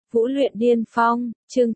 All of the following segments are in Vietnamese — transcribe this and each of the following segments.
Vũ luyện điên phong, chương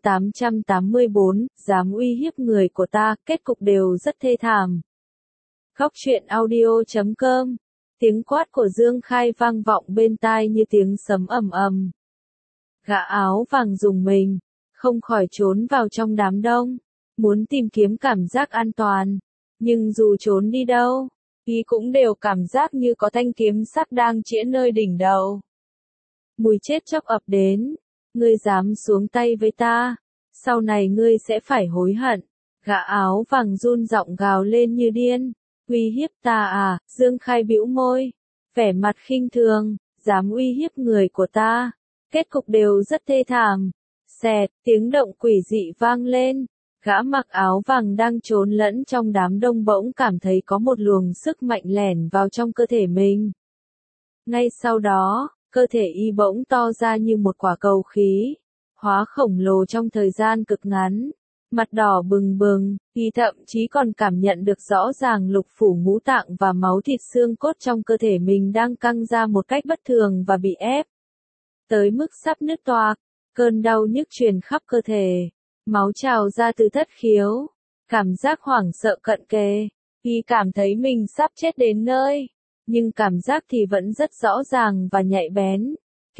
884, dám uy hiếp người của ta, kết cục đều rất thê thảm. Góc truyện audio.com, tiếng quát của Dương Khai vang vọng bên tai như tiếng sấm ầm ầm. Gã áo vàng dùng mình, không khỏi trốn vào trong đám đông, muốn tìm kiếm cảm giác an toàn. Nhưng dù trốn đi đâu, y cũng đều cảm giác như có thanh kiếm sắc đang chĩa nơi đỉnh đầu. Mùi chết chóc ập đến. Ngươi dám xuống tay với ta, sau này ngươi sẽ phải hối hận. Gã áo vàng run giọng gào lên như điên. Uy hiếp ta à? Dương Khai bĩu môi, vẻ mặt khinh thường, dám uy hiếp người của ta. Kết cục đều rất thê thảm. Xẹt, tiếng động quỷ dị vang lên. Gã mặc áo vàng đang trốn lẫn trong đám đông bỗng cảm thấy có một luồng sức mạnh lẻn vào trong cơ thể mình. Ngay sau đó, cơ thể y bỗng to ra như một quả cầu khí, hóa khổng lồ trong thời gian cực ngắn. Mặt đỏ bừng bừng, y thậm chí còn cảm nhận được rõ ràng lục phủ ngũ tạng và máu thịt xương cốt trong cơ thể mình đang căng ra một cách bất thường và bị ép tới mức sắp nứt toạc. Cơn đau nhức truyền khắp cơ thể, máu trào ra từ thất khiếu, cảm giác hoảng sợ cận kề. Y cảm thấy mình sắp chết đến nơi, nhưng cảm giác thì vẫn rất rõ ràng và nhạy bén.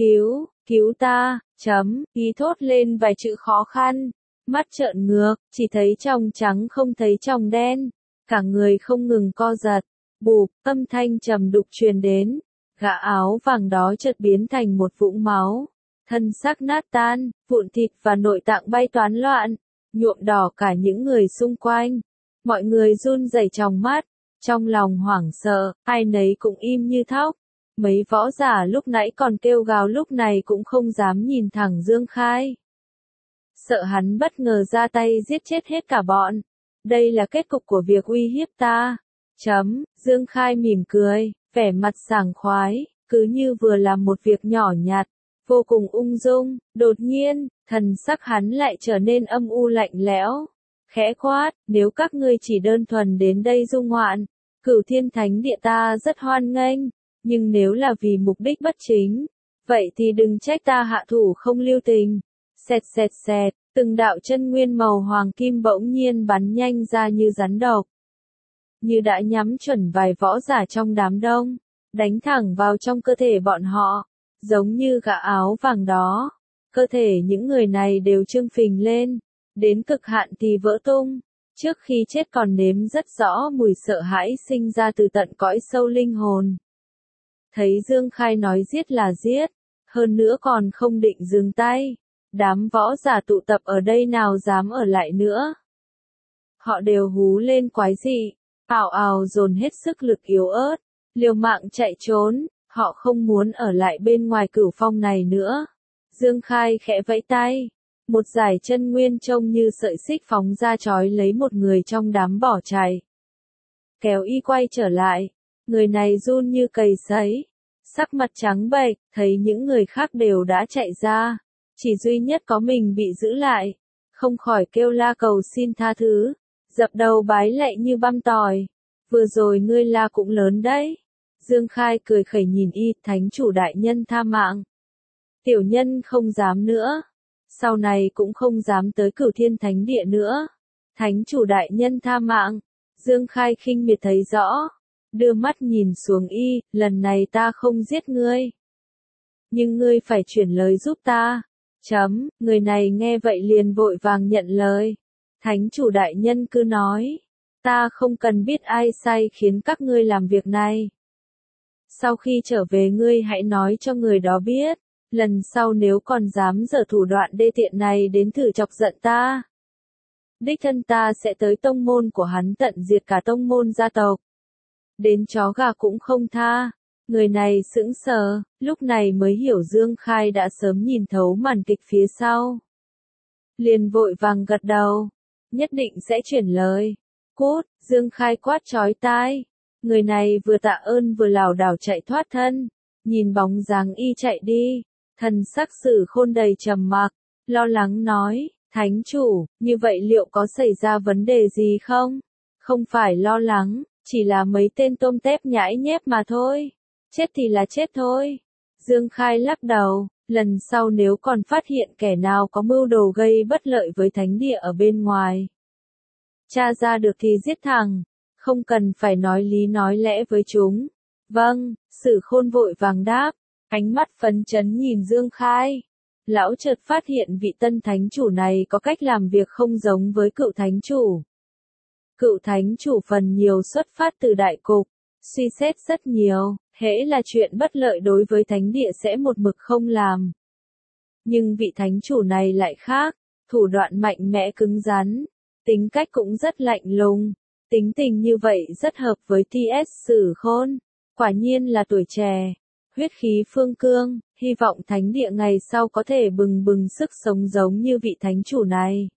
Cứu ta, y thốt lên vài chữ khó khăn, mắt trợn ngược, chỉ thấy trong trắng không thấy trong đen, cả người không ngừng co giật. Bụp, âm thanh trầm đục truyền đến, gã áo vàng đó chợt biến thành một vũng máu, thân xác nát tan, vụn thịt và nội tạng bay toán loạn, nhuộm đỏ cả những người xung quanh. Mọi người run rẩy tròng mắt, trong lòng hoảng sợ, ai nấy cũng im như thóc. Mấy võ giả lúc nãy còn kêu gào lúc này cũng không dám nhìn thẳng Dương Khai. Sợ hắn bất ngờ ra tay giết chết hết cả bọn. Đây là kết cục của việc uy hiếp ta. Dương Khai mỉm cười, vẻ mặt sảng khoái, cứ như vừa làm một việc nhỏ nhặt, vô cùng ung dung. Đột nhiên, thần sắc hắn lại trở nên âm u lạnh lẽo. Khẽ quát, nếu các ngươi chỉ đơn thuần đến đây du ngoạn, Cửu Thiên Thánh Địa ta rất hoan nghênh, nhưng nếu là vì mục đích bất chính, vậy thì đừng trách ta hạ thủ không lưu tình. Xẹt, từng đạo chân nguyên màu hoàng kim bỗng nhiên bắn nhanh ra như rắn độc, như đã nhắm chuẩn vài võ giả trong đám đông, đánh thẳng vào trong cơ thể bọn họ, giống như gã áo vàng đó. Cơ thể những người này đều trương phình lên, đến cực hạn thì vỡ tung. Trước khi chết còn nếm rất rõ mùi sợ hãi sinh ra từ tận cõi sâu linh hồn. Thấy Dương Khai nói giết là giết, hơn nữa còn không định dừng tay, đám võ giả tụ tập ở đây nào dám ở lại nữa. Họ đều hú lên quái dị, ào ào dồn hết sức lực yếu ớt, liều mạng chạy trốn, họ không muốn ở lại bên ngoài cửu phong này nữa. Dương Khai khẽ vẫy tay, một dải chân nguyên trông như sợi xích phóng ra trói lấy một người trong đám bỏ chạy. Kéo y quay trở lại, người này run như cầy sấy, sắc mặt trắng bệch, thấy những người khác đều đã chạy ra, chỉ duy nhất có mình bị giữ lại, không khỏi kêu la cầu xin tha thứ, dập đầu bái lạy như băm tỏi. Vừa rồi ngươi la cũng lớn đấy. Dương Khai cười khẩy nhìn y, thánh chủ đại nhân tha mạng. Tiểu nhân không dám nữa. Sau này cũng không dám tới Cửu Thiên Thánh Địa nữa. Thánh chủ đại nhân tha mạng. Dương Khai khinh miệt thấy rõ, đưa mắt nhìn xuống y, lần này ta không giết ngươi, nhưng ngươi phải chuyển lời giúp ta. Người này nghe vậy liền vội vàng nhận lời. Thánh chủ đại nhân cứ nói, ta không cần biết ai sai khiến các ngươi làm việc này. Sau khi trở về ngươi hãy nói cho người đó biết, lần sau nếu còn dám giở thủ đoạn đê tiện này đến thử chọc giận ta, đích thân ta sẽ tới tông môn của hắn tận diệt cả tông môn gia tộc. Đến chó gà cũng không tha. Người này sững sờ, lúc này mới hiểu Dương Khai đã sớm nhìn thấu màn kịch phía sau. Liền vội vàng gật đầu, nhất định sẽ chuyển lời. Cút, Dương Khai quát chói tai. Người này vừa tạ ơn vừa lảo đảo chạy thoát thân, nhìn bóng dáng y chạy đi, thần sắc Sử Khôn đầy trầm mặc, lo lắng nói, thánh chủ, như vậy liệu có xảy ra vấn đề gì không? Không phải lo lắng, chỉ là mấy tên tôm tép nhãi nhép mà thôi. Chết thì là chết thôi. Dương Khai lắc đầu, Lần sau nếu còn phát hiện kẻ nào có mưu đồ gây bất lợi với thánh địa ở bên ngoài, tra ra được thì giết thẳng, không cần phải nói lý nói lẽ với chúng. Vâng, Sử Khôn vội vàng đáp, ánh mắt phấn chấn nhìn Dương Khai. Lão chợt phát hiện vị tân thánh chủ này có cách làm việc không giống với cựu thánh chủ. Cựu thánh chủ phần nhiều xuất phát từ đại cục, suy xét rất nhiều, hễ là chuyện bất lợi đối với thánh địa sẽ một mực không làm. Nhưng vị thánh chủ này lại khác, thủ đoạn mạnh mẽ cứng rắn, tính cách cũng rất lạnh lùng, tính tình như vậy rất hợp với T.S. Sử Khôn, quả nhiên là tuổi trẻ, huyết khí phương cương, hy vọng thánh địa ngày sau có thể bừng bừng sức sống giống như vị thánh chủ này.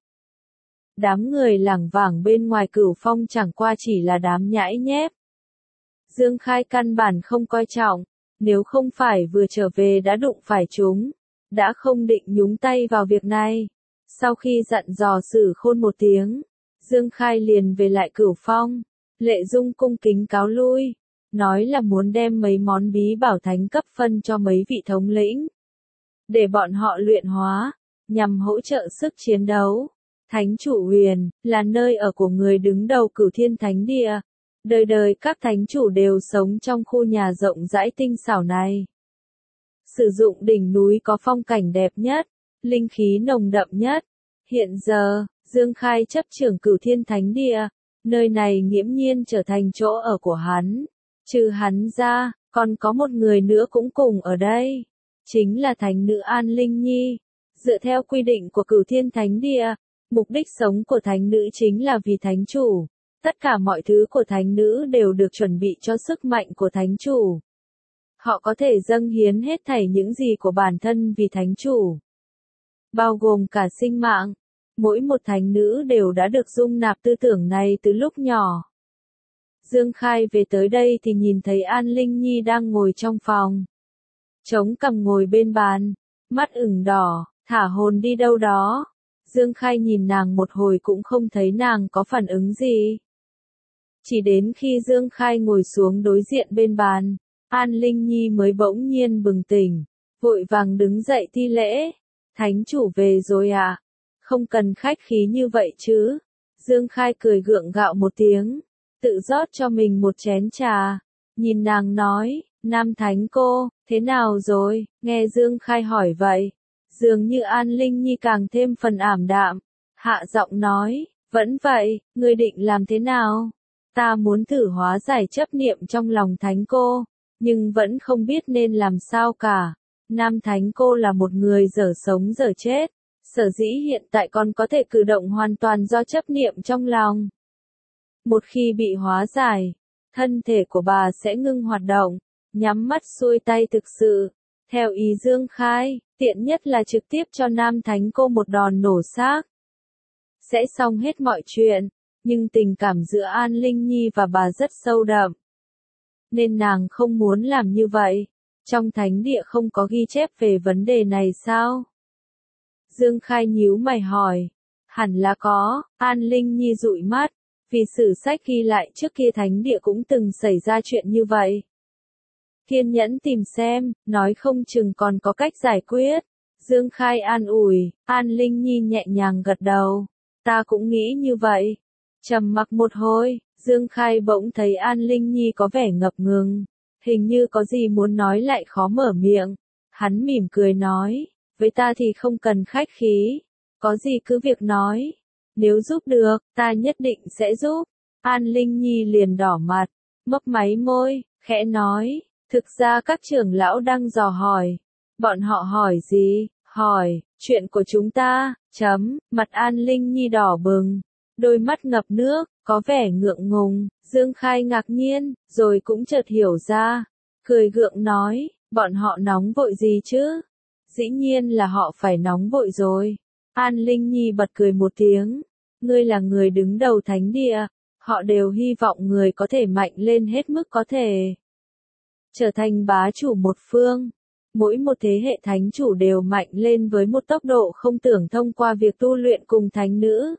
Đám người lảng vảng bên ngoài Cửu Phong chẳng qua chỉ là đám nhãi nhép. Dương Khai căn bản không coi trọng, nếu không phải vừa trở về đã đụng phải chúng, đã không định nhúng tay vào việc này. Sau khi dặn dò Sử Khôn một tiếng, Dương Khai liền về lại Cửu Phong. Lệ Dung cung kính cáo lui, nói là muốn đem mấy món bí bảo thánh cấp phân cho mấy vị thống lĩnh, để bọn họ luyện hóa, nhằm hỗ trợ sức chiến đấu. Thánh chủ huyền, là nơi ở của người đứng đầu Cửu Thiên Thánh Địa. Đời đời các thánh chủ đều sống trong khu nhà rộng rãi tinh xảo này. Sử dụng đỉnh núi có phong cảnh đẹp nhất, linh khí nồng đậm nhất. Hiện giờ, Dương Khai chấp trưởng Cửu Thiên Thánh Địa, nơi này nghiễm nhiên trở thành chỗ ở của hắn. Trừ hắn ra, còn có một người nữa cũng cùng ở đây. Chính là thánh nữ An Linh Nhi. Dựa theo quy định của Cửu Thiên Thánh Địa, mục đích sống của thánh nữ chính là vì thánh chủ. Tất cả mọi thứ của thánh nữ đều được chuẩn bị cho sức mạnh của thánh chủ. Họ có thể dâng hiến hết thảy những gì của bản thân vì thánh chủ, bao gồm cả sinh mạng. Mỗi một thánh nữ đều đã được dung nạp tư tưởng này từ lúc nhỏ. Dương Khai về tới đây thì nhìn thấy An Linh Nhi đang ngồi trong phòng, chống cằm ngồi bên bàn, mắt ửng đỏ, thả hồn đi đâu đó. Dương Khai nhìn nàng một hồi cũng không thấy nàng có phản ứng gì. Chỉ đến khi Dương Khai ngồi xuống đối diện bên bàn, An Linh Nhi mới bỗng nhiên bừng tỉnh, vội vàng đứng dậy thi lễ. Thánh chủ về rồi à? Không cần khách khí như vậy chứ. Dương Khai cười gượng gạo một tiếng, tự rót cho mình một chén trà, nhìn nàng nói, Nam Thánh cô, thế nào rồi? Nghe Dương Khai hỏi vậy, dường như An Linh Nhi càng thêm phần ảm đạm, hạ giọng nói, vẫn vậy, ngươi định làm thế nào? Ta muốn thử hóa giải chấp niệm trong lòng Thánh cô, nhưng vẫn không biết nên làm sao cả. Nam Thánh cô là một người dở sống dở chết, sở dĩ hiện tại còn có thể cử động hoàn toàn do chấp niệm trong lòng. Một khi bị hóa giải, thân thể của bà sẽ ngưng hoạt động, nhắm mắt xuôi tay thực sự. Theo ý Dương Khai, tiện nhất là trực tiếp cho Nam Thánh cô một đòn nổ xác, sẽ xong hết mọi chuyện. Nhưng tình cảm giữa An Linh Nhi và bà rất sâu đậm, nên nàng không muốn làm như vậy. Trong thánh địa không có ghi chép về vấn đề này sao? Dương Khai nhíu mày hỏi. Hẳn là có. An Linh Nhi dụi mắt, vì sử sách ghi lại trước kia thánh địa cũng từng xảy ra chuyện như vậy. Kiên nhẫn tìm xem, nói không chừng còn có cách giải quyết. Dương Khai an ủi. An Linh Nhi nhẹ nhàng gật đầu. Ta cũng nghĩ như vậy. Trầm mặc một hồi, Dương Khai bỗng thấy An Linh Nhi có vẻ ngập ngừng, hình như có gì muốn nói lại khó mở miệng. Hắn mỉm cười nói, với ta thì không cần khách khí, có gì cứ việc nói, nếu giúp được, ta nhất định sẽ giúp. An Linh Nhi liền đỏ mặt, mấp máy môi, khẽ nói, thực ra các trưởng lão đang dò hỏi. Bọn họ hỏi gì? Hỏi, chuyện của chúng ta, mặt An Linh Nhi đỏ bừng, đôi mắt ngập nước, có vẻ ngượng ngùng. Dương Khai ngạc nhiên, rồi cũng chợt hiểu ra, cười gượng nói, bọn họ nóng vội gì chứ? Dĩ nhiên là họ phải nóng vội rồi. An Linh Nhi bật cười một tiếng, ngươi là người đứng đầu thánh địa, họ đều hy vọng người có thể mạnh lên hết mức có thể, trở thành bá chủ một phương. Mỗi một thế hệ thánh chủ đều mạnh lên với một tốc độ không tưởng thông qua việc tu luyện cùng thánh nữ.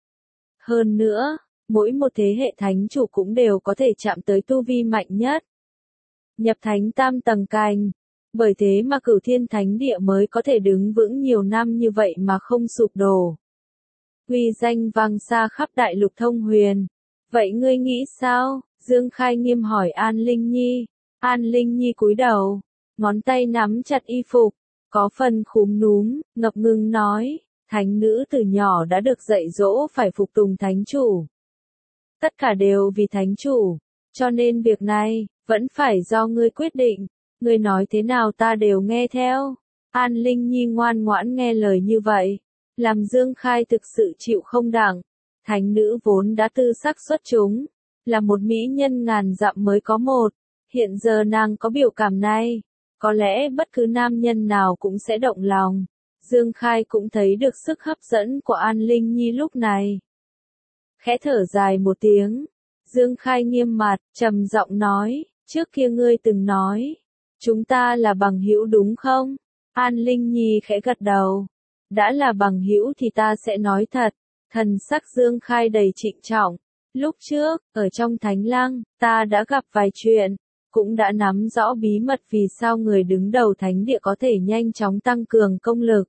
Hơn nữa, mỗi một thế hệ thánh chủ cũng đều có thể chạm tới tu vi mạnh nhất, nhập thánh tam tầng cành. Bởi thế mà Cửu Thiên Thánh Địa mới có thể đứng vững nhiều năm như vậy mà không sụp đổ. Uy danh vang xa khắp đại lục Thông Huyền. Vậy ngươi nghĩ sao? Dương Khai Nghiêm hỏi An Linh Nhi. An Linh Nhi cúi đầu, ngón tay nắm chặt y phục, có phần khúm núm, ngập ngừng nói, thánh nữ từ nhỏ đã được dạy dỗ phải phục tùng thánh chủ. Tất cả đều vì thánh chủ, cho nên việc này, vẫn phải do ngươi quyết định, ngươi nói thế nào ta đều nghe theo. An Linh Nhi ngoan ngoãn nghe lời như vậy, làm Dương Khai thực sự chịu không đặng. Thánh nữ vốn đã tư sắc xuất chúng, là một mỹ nhân ngàn dặm mới có một, hiện giờ nàng có biểu cảm này, có lẽ bất cứ nam nhân nào cũng sẽ động lòng. Dương Khai cũng thấy được sức hấp dẫn của An Linh Nhi lúc này. Khẽ thở dài một tiếng, Dương Khai nghiêm mặt, trầm giọng nói, trước kia ngươi từng nói, chúng ta là bằng hữu đúng không? An Linh Nhi khẽ gật đầu, đã là bằng hữu thì ta sẽ nói thật. Thần sắc Dương Khai đầy trịnh trọng, lúc trước, ở trong Thánh Lăng, ta đã gặp vài chuyện, cũng đã nắm rõ bí mật vì sao người đứng đầu thánh địa có thể nhanh chóng tăng cường công lực.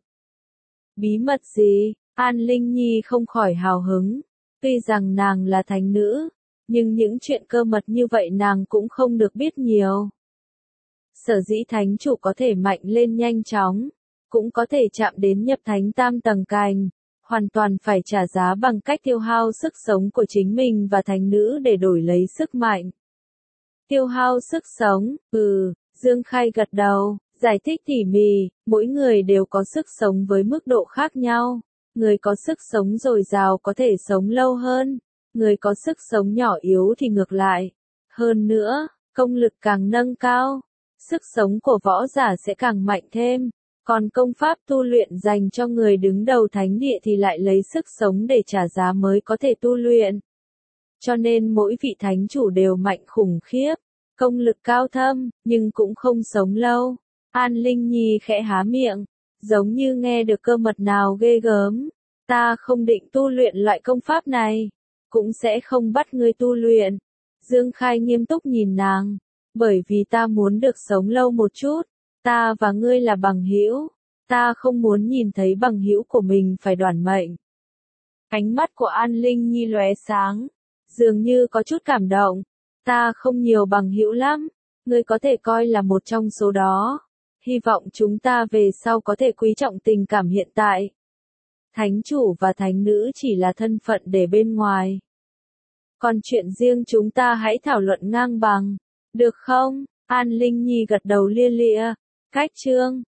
Bí mật gì? An Linh Nhi không khỏi hào hứng, tuy rằng nàng là thánh nữ, nhưng những chuyện cơ mật như vậy nàng cũng không được biết nhiều. Sở dĩ thánh chủ có thể mạnh lên nhanh chóng, cũng có thể chạm đến nhập thánh tam tầng cành, hoàn toàn phải trả giá bằng cách tiêu hao sức sống của chính mình và thánh nữ để đổi lấy sức mạnh. Tiêu hao sức sống, Dương Khai gật đầu, giải thích tỉ mỉ, mỗi người đều có sức sống với mức độ khác nhau. Người có sức sống dồi dào có thể sống lâu hơn, người có sức sống nhỏ yếu thì ngược lại. Hơn nữa, công lực càng nâng cao, sức sống của võ giả sẽ càng mạnh thêm. Còn công pháp tu luyện dành cho người đứng đầu thánh địa thì lại lấy sức sống để trả giá mới có thể tu luyện. Cho nên mỗi vị thánh chủ đều mạnh khủng khiếp, công lực cao thâm, nhưng cũng không sống lâu. An Linh Nhi khẽ há miệng, giống như nghe được cơ mật nào ghê gớm. Ta không định tu luyện loại công pháp này, cũng sẽ không bắt ngươi tu luyện. Dương Khai nghiêm túc nhìn nàng, bởi vì ta muốn được sống lâu một chút. Ta và ngươi là bằng hữu, ta không muốn nhìn thấy bằng hữu của mình phải đoản mệnh. Ánh mắt của An Linh Nhi lóe sáng, dường như có chút cảm động. Ta không nhiều bằng hữu lắm, ngươi có thể coi là một trong số đó. Hy vọng chúng ta về sau có thể quý trọng tình cảm hiện tại. Thánh chủ và thánh nữ chỉ là thân phận để bên ngoài. Còn chuyện riêng chúng ta hãy thảo luận ngang bằng, được không? An Linh Nhi gật đầu lia lịa. Cách chương